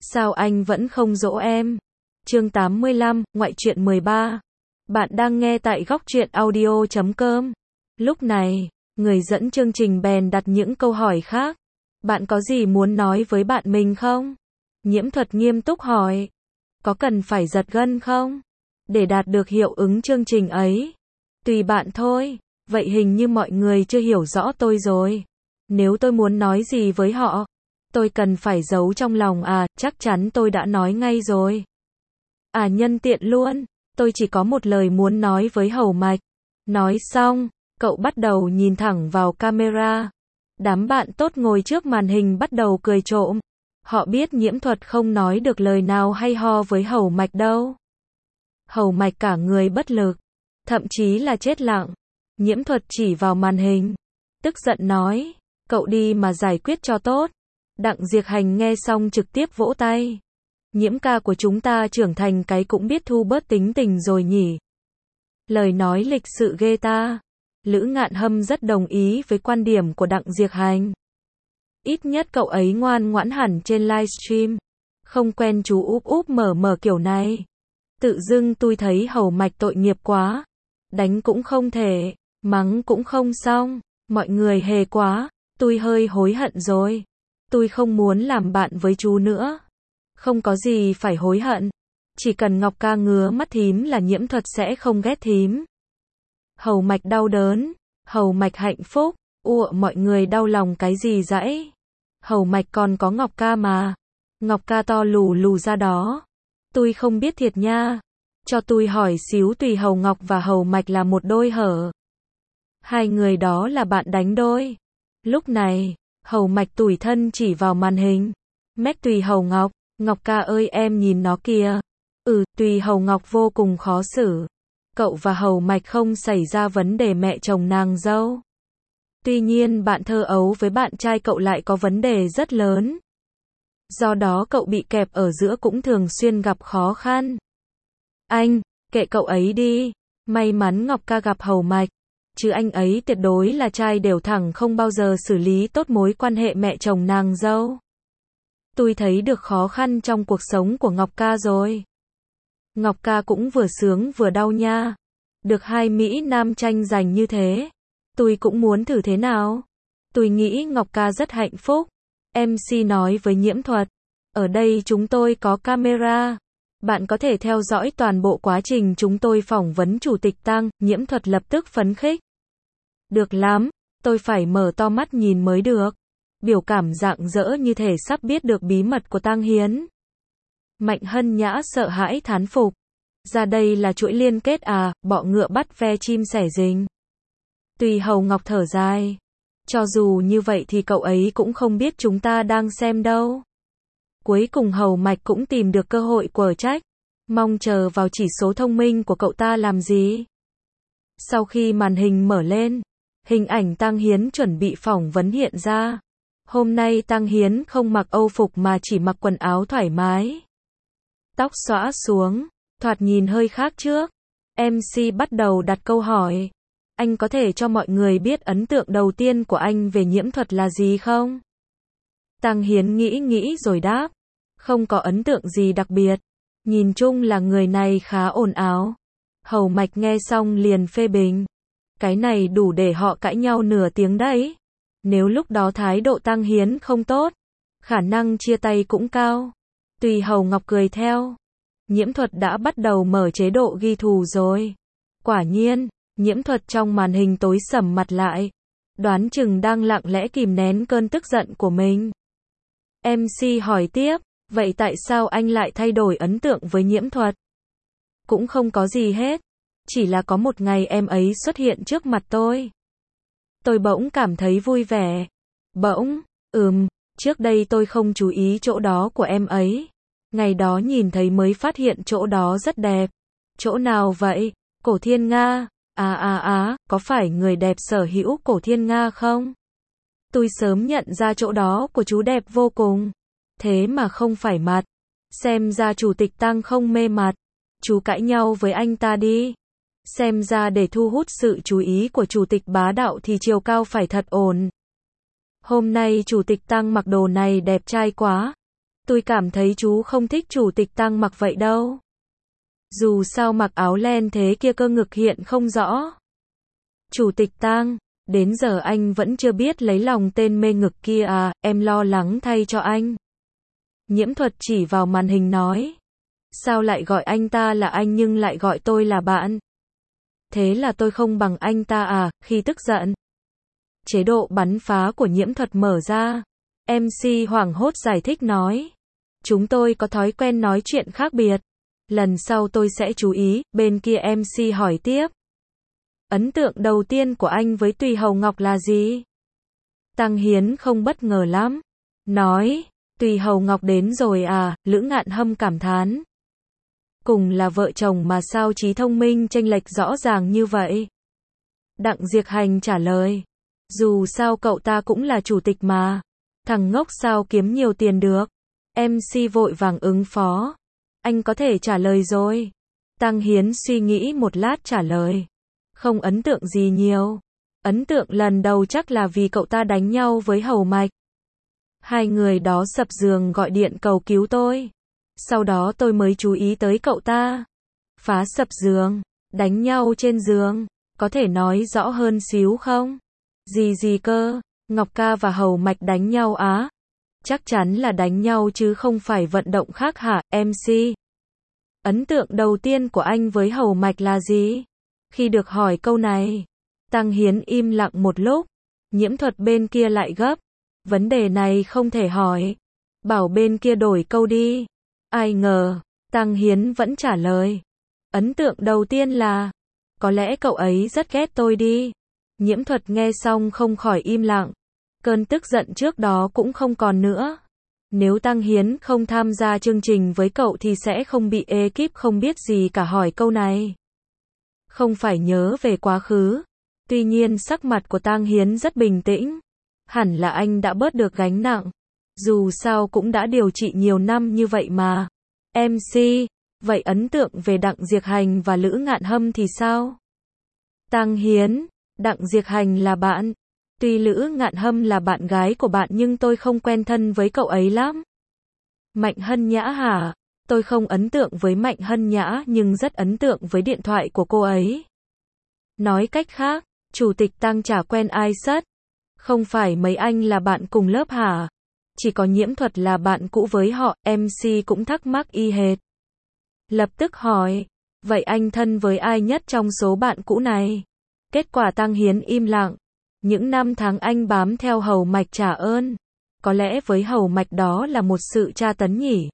Sao anh vẫn không dỗ em? Chương 85, ngoại truyện 13. Bạn đang nghe tại góc truyện audio.com. Lúc này, người dẫn chương trình bèn đặt những câu hỏi khác. Bạn có gì muốn nói với bạn mình không? Nhiễm Thuật nghiêm túc hỏi. Có cần phải giật gân không? Để đạt được hiệu ứng chương trình ấy. Tùy bạn thôi. Vậy hình như mọi người chưa hiểu rõ tôi rồi. Nếu tôi muốn nói gì với họ, tôi cần phải giấu trong lòng à, chắc chắn tôi đã nói ngay rồi. À nhân tiện luôn, tôi chỉ có một lời muốn nói với Hầu Mạch. Nói xong, cậu bắt đầu nhìn thẳng vào camera. Đám bạn tốt ngồi trước màn hình bắt đầu cười trộm. Họ biết Nhiễm Thuật không nói được lời nào hay ho với Hầu Mạch đâu. Hầu Mạch cả người bất lực, thậm chí là chết lặng. Nhiễm Thuật chỉ vào màn hình, tức giận nói, cậu đi mà giải quyết cho tốt. Đặng Diệc Hành nghe xong trực tiếp vỗ tay. Nhiễm ca của chúng ta trưởng thành cái cũng biết thu bớt tính tình rồi nhỉ. Lời nói lịch sự ghê ta. Lữ Ngạn Hâm rất đồng ý với quan điểm của Đặng Diệc Hành. Ít nhất cậu ấy ngoan ngoãn hẳn trên livestream. Không quen chú úp úp mở kiểu này. Tự dưng tôi thấy Hầu Mạch tội nghiệp quá. Đánh cũng không thể, mắng cũng không xong. Mọi người hề quá, tôi hơi hối hận rồi. Tôi không muốn làm bạn với chú nữa. Không có gì phải hối hận. Chỉ cần Ngọc ca ngứa mắt thím là Nhiễm Thuật sẽ không ghét thím. Hầu Mạch đau đớn. Hầu Mạch hạnh phúc. Mọi người đau lòng cái gì dãy. Hầu Mạch còn có Ngọc ca mà. Ngọc ca to lù ra đó. Tôi không biết thiệt nha. Cho tôi hỏi xíu, Tùy Hầu Ngọc và Hầu Mạch là một đôi hở? Hai người đó là bạn đánh đôi. Lúc này, Hầu Mạch tủi thân chỉ vào màn hình. Mách Tùy Hầu Ngọc, Ngọc ca ơi em nhìn nó kìa. Tùy Hầu Ngọc vô cùng khó xử. Cậu và Hầu Mạch không xảy ra vấn đề mẹ chồng nàng dâu. Tuy nhiên bạn thơ ấu với bạn trai cậu lại có vấn đề rất lớn. Do đó cậu bị kẹp ở giữa cũng thường xuyên gặp khó khăn. Anh, kệ cậu ấy đi. May mắn Ngọc ca gặp Hầu Mạch. Chứ anh ấy tuyệt đối là trai đều thẳng, không bao giờ xử lý tốt mối quan hệ mẹ chồng nàng dâu. Tôi thấy được khó khăn trong cuộc sống của Ngọc ca rồi. Ngọc ca cũng vừa sướng vừa đau nha. Được hai Mỹ Nam tranh giành như thế. Tôi cũng muốn thử thế nào. Tôi nghĩ Ngọc ca rất hạnh phúc. MC nói với Nhiễm Thuật. Ở đây chúng tôi có camera. Bạn có thể theo dõi toàn bộ quá trình chúng tôi phỏng vấn Chủ tịch Tang. Nhiễm Thuật lập tức phấn khích. Được lắm, tôi phải mở to mắt nhìn mới được. Biểu cảm rạng rỡ như thể sắp biết được bí mật của Tang Hiến. Mạnh Hân Nhã sợ hãi thán phục. Ra đây là chuỗi liên kết à, bọ ngựa bắt ve chim sẻ rình. Tùy Hầu Ngọc thở dài. Cho dù như vậy thì cậu ấy cũng không biết chúng ta đang xem đâu. Cuối cùng Hầu Mạch cũng tìm được cơ hội quở trách. Mong chờ vào chỉ số thông minh của cậu ta làm gì? Sau khi màn hình mở lên, hình ảnh Tang Hiến chuẩn bị phỏng vấn hiện ra. Hôm nay Tang Hiến không mặc âu phục mà chỉ mặc quần áo thoải mái. Tóc xõa xuống, thoạt nhìn hơi khác trước. MC bắt đầu đặt câu hỏi. Anh có thể cho mọi người biết ấn tượng đầu tiên của anh về Nhiễm Thuật là gì không? Tang Hiến nghĩ rồi đáp. Không có ấn tượng gì đặc biệt. Nhìn chung là người này khá ồn ào. Hầu Mạch nghe xong liền phê bình. Cái này đủ để họ cãi nhau nửa tiếng đấy. Nếu lúc đó thái độ Tang Hiến không tốt, khả năng chia tay cũng cao. Tùy Hầu Ngọc cười theo. Nhiễm Thuật đã bắt đầu mở chế độ ghi thù rồi. Quả nhiên, Nhiễm Thuật trong màn hình tối sầm mặt lại. Đoán chừng đang lặng lẽ kìm nén cơn tức giận của mình. MC hỏi tiếp, vậy tại sao anh lại thay đổi ấn tượng với Nhiễm Thuật? Cũng không có gì hết. Chỉ là có một ngày em ấy xuất hiện trước mặt tôi. Tôi bỗng cảm thấy vui vẻ. Trước đây tôi không chú ý chỗ đó của em ấy. Ngày đó nhìn thấy mới phát hiện chỗ đó rất đẹp. Chỗ nào vậy? Cổ Thiên Nga. Có phải người đẹp sở hữu Cổ Thiên Nga không? Tôi sớm nhận ra chỗ đó của chú đẹp vô cùng. Thế mà không phải mặt. Xem ra Chủ tịch Tang không mê mặt. Chú cãi nhau với anh ta đi. Xem ra để thu hút sự chú ý của Chủ tịch bá đạo thì chiều cao phải thật ổn. Hôm nay Chủ tịch Tang mặc đồ này đẹp trai quá. Tôi cảm thấy chú không thích chủ tịch Tăng mặc vậy đâu. Dù sao mặc áo len thế kia cơ ngực hiện không rõ. Chủ tịch Tăng, đến giờ anh vẫn chưa biết lấy lòng tên mê ngực kia à, em lo lắng thay cho anh. Nhiễm Thuật chỉ vào màn hình nói. Sao lại gọi anh ta là anh nhưng lại gọi tôi là bạn? Thế là tôi không bằng anh ta à, khi tức giận. Chế độ bắn phá của Nhiễm Thuật mở ra. MC hoảng hốt giải thích nói. Chúng tôi có thói quen nói chuyện khác biệt. Lần sau tôi sẽ chú ý, bên kia MC hỏi tiếp. Ấn tượng đầu tiên của anh với Tùy Hầu Ngọc là gì? Tăng Hiến không bất ngờ lắm. Nói, Tùy Hầu Ngọc đến rồi à, Lữ Ngạn Hâm cảm thán. Cùng là vợ chồng mà sao trí thông minh chênh lệch rõ ràng như vậy? Đặng Diệc Hành trả lời. Dù sao cậu ta cũng là chủ tịch mà. Thằng ngốc sao kiếm nhiều tiền được? MC vội vàng ứng phó. Anh có thể trả lời rồi. Tăng Hiến suy nghĩ một lát trả lời. Không ấn tượng gì nhiều. Ấn tượng lần đầu chắc là vì cậu ta đánh nhau với Hầu Mạch. Hai người đó sập giường gọi điện cầu cứu tôi. Sau đó tôi mới chú ý tới cậu ta. Phá sập giường, đánh nhau trên giường. Có thể nói rõ hơn xíu không? Gì cơ? Ngọc Ca và Hầu Mạch đánh nhau á? Chắc chắn là đánh nhau chứ không phải vận động khác hả, MC? Ấn tượng đầu tiên của anh với Hầu Mạch là gì? Khi được hỏi câu này, Tăng Hiến im lặng một lúc. Nhiễm Thuật bên kia lại gấp. Vấn đề này không thể hỏi. Bảo bên kia đổi câu đi. Ai ngờ, Tăng Hiến vẫn trả lời. Ấn tượng đầu tiên là, có lẽ cậu ấy rất ghét tôi đi. Nhiễm Thuật nghe xong không khỏi im lặng. Cơn tức giận trước đó cũng không còn nữa. Nếu Tăng Hiến không tham gia chương trình với cậu thì sẽ không bị ekip không biết gì cả hỏi câu này. Không phải nhớ về quá khứ. Tuy nhiên sắc mặt của Tăng Hiến rất bình tĩnh. Hẳn là anh đã bớt được gánh nặng. Dù sao cũng đã điều trị nhiều năm như vậy mà. MC, vậy ấn tượng về Đặng Diệc Hành và Lữ Ngạn Hâm thì sao? Tăng Hiến, Đặng Diệc Hành là bạn. Tuy Lữ Ngạn Hâm là bạn gái của bạn nhưng tôi không quen thân với cậu ấy lắm. Mạnh Hân Nhã hả? Tôi không ấn tượng với Mạnh Hân Nhã nhưng rất ấn tượng với điện thoại của cô ấy. Nói cách khác, Chủ tịch Tăng chả quen ai sất. Không phải mấy anh là bạn cùng lớp hả? Chỉ có Nhiễm Thuật là bạn cũ với họ, MC cũng thắc mắc y hệt. Lập tức hỏi, vậy anh thân với ai nhất trong số bạn cũ này? Kết quả Tăng Hiến im lặng. Những năm tháng anh bám theo Hầu Mạch trả ơn. Có lẽ với Hầu Mạch đó là một sự tra tấn nhỉ?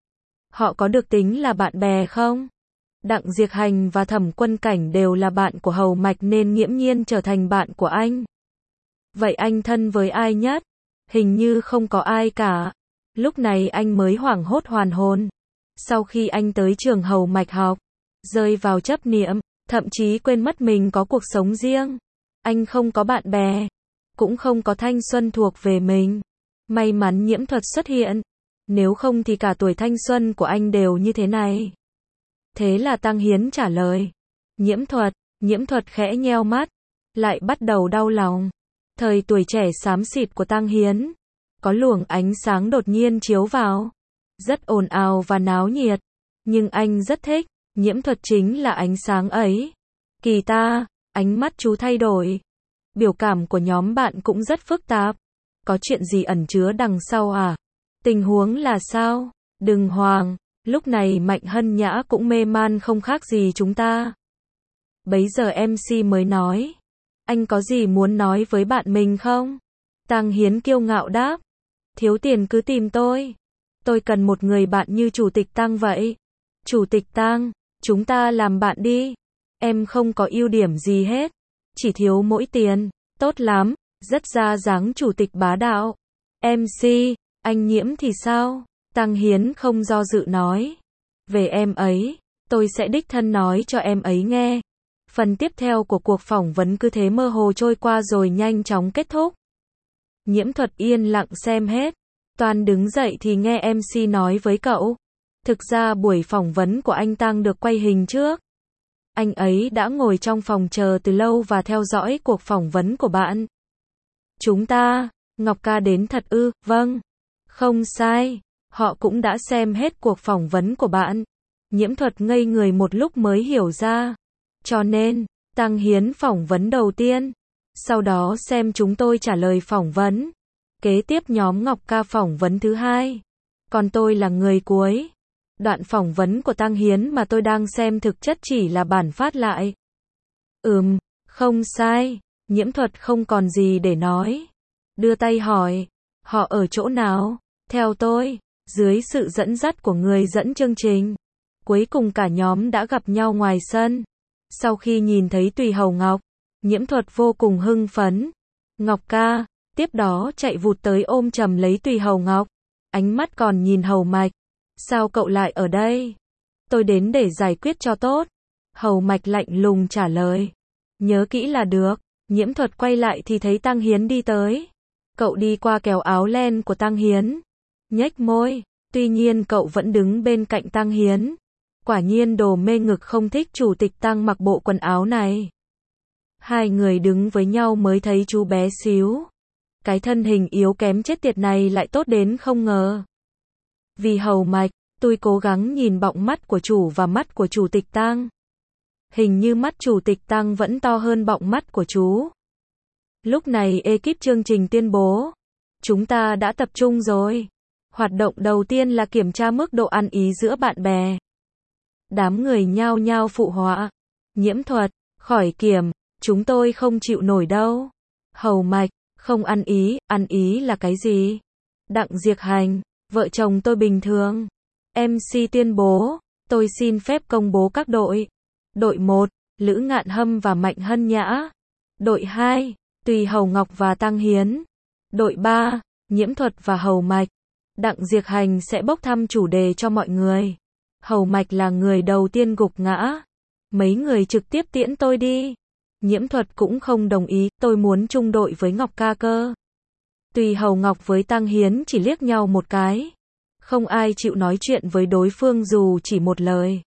Họ có được tính là bạn bè không? Đặng Diệc Hành và Thẩm Quân Cảnh đều là bạn của Hầu Mạch nên nghiễm nhiên trở thành bạn của anh. Vậy anh thân với ai nhất? Hình như không có ai cả. Lúc này anh mới hoảng hốt hoàn hồn. Sau khi anh tới trường Hầu Mạch học, rơi vào chấp niệm, thậm chí quên mất mình có cuộc sống riêng. Anh không có bạn bè, cũng không có thanh xuân thuộc về mình. May mắn Nhiễm Thuật xuất hiện. Nếu không thì cả tuổi thanh xuân của anh đều như thế này. Thế là Tăng Hiến trả lời. Nhiễm Thuật khẽ nheo mắt. Lại bắt đầu đau lòng. Thời tuổi trẻ xám xịt của Tăng Hiến. Có luồng ánh sáng đột nhiên chiếu vào. Rất ồn ào và náo nhiệt. Nhưng anh rất thích. Nhiễm Thuật chính là ánh sáng ấy. Kỳ ta, ánh mắt chú thay đổi. Biểu cảm của nhóm bạn cũng rất phức tạp. Có chuyện gì ẩn chứa đằng sau à? Tình huống là sao? Đừng hoang. Lúc này Mạnh Hân Nhã cũng mê man không khác gì chúng ta. Bấy giờ MC mới nói. Anh có gì muốn nói với bạn mình không? Tăng Hiến kiêu ngạo đáp. Thiếu tiền cứ tìm tôi. Tôi cần một người bạn như Chủ tịch Tăng vậy. Chủ tịch Tăng, chúng ta làm bạn đi. Em không có ưu điểm gì hết. Chỉ thiếu mỗi tiền. Tốt lắm, rất ra dáng chủ tịch bá đạo. MC, anh Nhiễm thì sao? Tăng Hiến không do dự nói. Về em ấy, tôi sẽ đích thân nói cho em ấy nghe. Phần tiếp theo của cuộc phỏng vấn cứ thế mơ hồ trôi qua rồi nhanh chóng kết thúc. Nhiễm Thuật yên lặng xem hết. Toàn đứng dậy thì nghe MC nói với cậu. Thực ra buổi phỏng vấn của anh Tăng được quay hình trước. Anh ấy đã ngồi trong phòng chờ từ lâu và theo dõi cuộc phỏng vấn của bạn. Chúng ta, Ngọc Ca đến thật ư? Vâng. Không sai. Họ cũng đã xem hết cuộc phỏng vấn của bạn. Nhiễm Thuật ngây người một lúc mới hiểu ra. Cho nên, Tăng Hiến phỏng vấn đầu tiên. Sau đó xem chúng tôi trả lời phỏng vấn. Kế tiếp nhóm Ngọc Ca phỏng vấn thứ hai. Còn tôi là người cuối. Đoạn phỏng vấn của Tăng Hiến mà tôi đang xem thực chất chỉ là bản phát lại. Không sai. Nhiễm Thuật không còn gì để nói. Đưa tay hỏi. Họ ở chỗ nào? Theo tôi, dưới sự dẫn dắt của người dẫn chương trình. Cuối cùng cả nhóm đã gặp nhau ngoài sân. Sau khi nhìn thấy Tùy Hầu Ngọc, Nhiễm Thuật vô cùng hưng phấn. Ngọc ca, tiếp đó chạy vụt tới ôm chầm lấy Tùy Hầu Ngọc. Ánh mắt còn nhìn Hầu Mạch. Sao cậu lại ở đây? Tôi đến để giải quyết cho tốt. Hầu Mạch lạnh lùng trả lời. Nhớ kỹ là được. Nhiễm Thuật quay lại thì thấy Tăng Hiến đi tới. Cậu đi qua kéo áo len của Tăng Hiến. Nhếch môi. Tuy nhiên cậu vẫn đứng bên cạnh Tăng Hiến. Quả nhiên đồ mê ngực không thích chủ tịch Tăng mặc bộ quần áo này. Hai người đứng với nhau mới thấy chú bé xíu. Cái thân hình yếu kém chết tiệt này lại tốt đến không ngờ. Vì Hầu Mạch, tôi cố gắng nhìn bọng mắt của chủ và mắt của chủ tịch Tăng. Hình như mắt chủ tịch Tăng vẫn to hơn bọng mắt của chú. Lúc này ekip chương trình tuyên bố. Chúng ta đã tập trung rồi. Hoạt động đầu tiên là kiểm tra mức độ ăn ý giữa bạn bè. Đám người nhao nhao phụ họa. Nhiễm Thuật, khỏi kiểm, chúng tôi không chịu nổi đâu. Hầu Mạch, không ăn ý là cái gì? Đặng Diệc Hành, vợ chồng tôi bình thường. MC tuyên bố, tôi xin phép công bố các đội. Đội 1, Lữ Ngạn Hâm và Mạnh Hân Nhã. Đội 2, Tùy Hầu Ngọc và Tăng Hiến. Đội 3, Nhiễm Thuật và Hầu Mạch. Đặng Diệc Hành sẽ bốc thăm chủ đề cho mọi người. Hầu Mạch là người đầu tiên gục ngã. Mấy người trực tiếp tiễn tôi đi. Nhiễm Thuật cũng không đồng ý, tôi muốn chung đội với Ngọc ca cơ. Tùy Hầu Ngọc với Tăng Hiến chỉ liếc nhau một cái. Không ai chịu nói chuyện với đối phương dù chỉ một lời.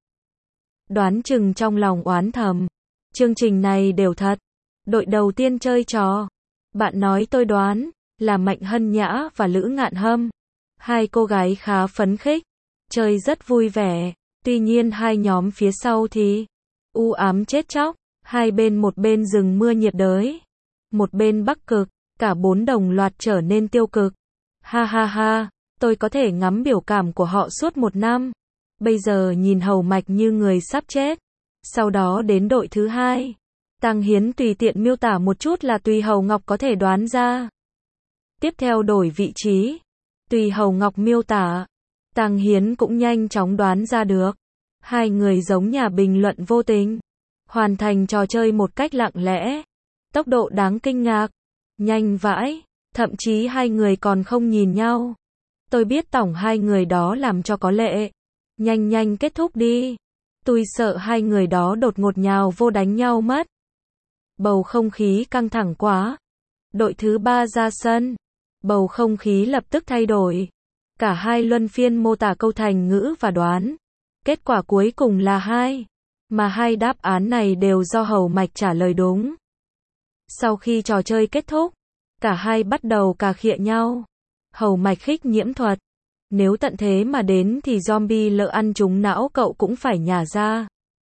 Đoán chừng trong lòng oán thầm. Chương trình này đều thật. Đội đầu tiên chơi trò. Bạn nói tôi đoán, là Mạnh Hân Nhã và Lữ Ngạn Hâm. Hai cô gái khá phấn khích. Chơi rất vui vẻ. Tuy nhiên hai nhóm phía sau thì u ám chết chóc. Hai bên, một bên rừng mưa nhiệt đới. Một bên Bắc Cực. Cả bốn đồng loạt trở nên tiêu cực. Ha ha ha. Tôi có thể ngắm biểu cảm của họ suốt một năm. Bây giờ nhìn Hầu Mạch như người sắp chết. Sau đó đến đội thứ hai. Tăng Hiến tùy tiện miêu tả một chút là Tùy Hầu Ngọc có thể đoán ra. Tiếp theo đổi vị trí. Tùy Hầu Ngọc miêu tả. Tăng Hiến cũng nhanh chóng đoán ra được. Hai người giống nhà bình luận vô tình. Hoàn thành trò chơi một cách lặng lẽ. Tốc độ đáng kinh ngạc. Nhanh vãi. Thậm chí hai người còn không nhìn nhau. Tôi biết tổng hai người đó làm cho có lệ. Nhanh nhanh kết thúc đi. Tôi sợ hai người đó đột ngột nhào vô đánh nhau mất. Bầu không khí căng thẳng quá. Đội thứ ba ra sân. Bầu không khí lập tức thay đổi. Cả hai luân phiên mô tả câu thành ngữ và đoán. Kết quả cuối cùng là 2. Mà hai đáp án này đều do Hầu Mạch trả lời đúng. Sau khi trò chơi kết thúc, cả hai bắt đầu cà khịa nhau. Hầu Mạch khích Nhiễm Thuật. Nếu tận thế mà đến thì zombie lỡ ăn trúng não cậu cũng phải nhả ra.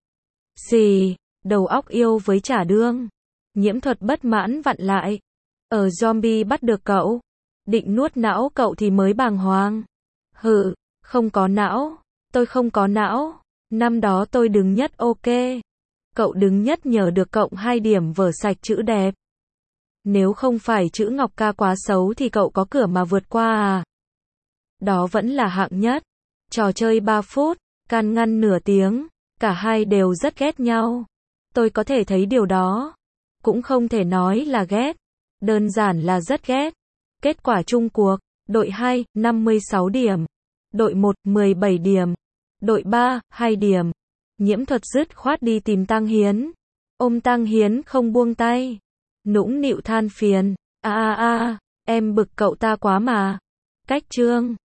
Xì, đầu óc yêu với chả đương. Nhiễm Thuật bất mãn vặn lại. Ở zombie bắt được cậu. Định nuốt não cậu thì mới bàng hoàng. Hự, không có não. Tôi không có não. Năm đó tôi đứng nhất ok. Cậu đứng nhất nhờ được cộng 2 điểm vở sạch chữ đẹp. Nếu không phải chữ Ngọc ca quá xấu thì cậu có cửa mà vượt qua à? Đó vẫn là hạng nhất. Trò chơi 3 phút, can ngăn nửa tiếng. Cả hai đều rất ghét nhau. Tôi có thể thấy điều đó. Cũng không thể nói là ghét. Đơn giản là rất ghét. Kết quả chung cuộc. Đội 2, 56 điểm. Đội 1, 17 điểm. Đội 3, 2 điểm. Nhiễm Thuật dứt khoát đi tìm Tăng Hiến. Ôm Tăng Hiến không buông tay. Nũng nịu than phiền. Em bực cậu ta quá mà. Cách chương.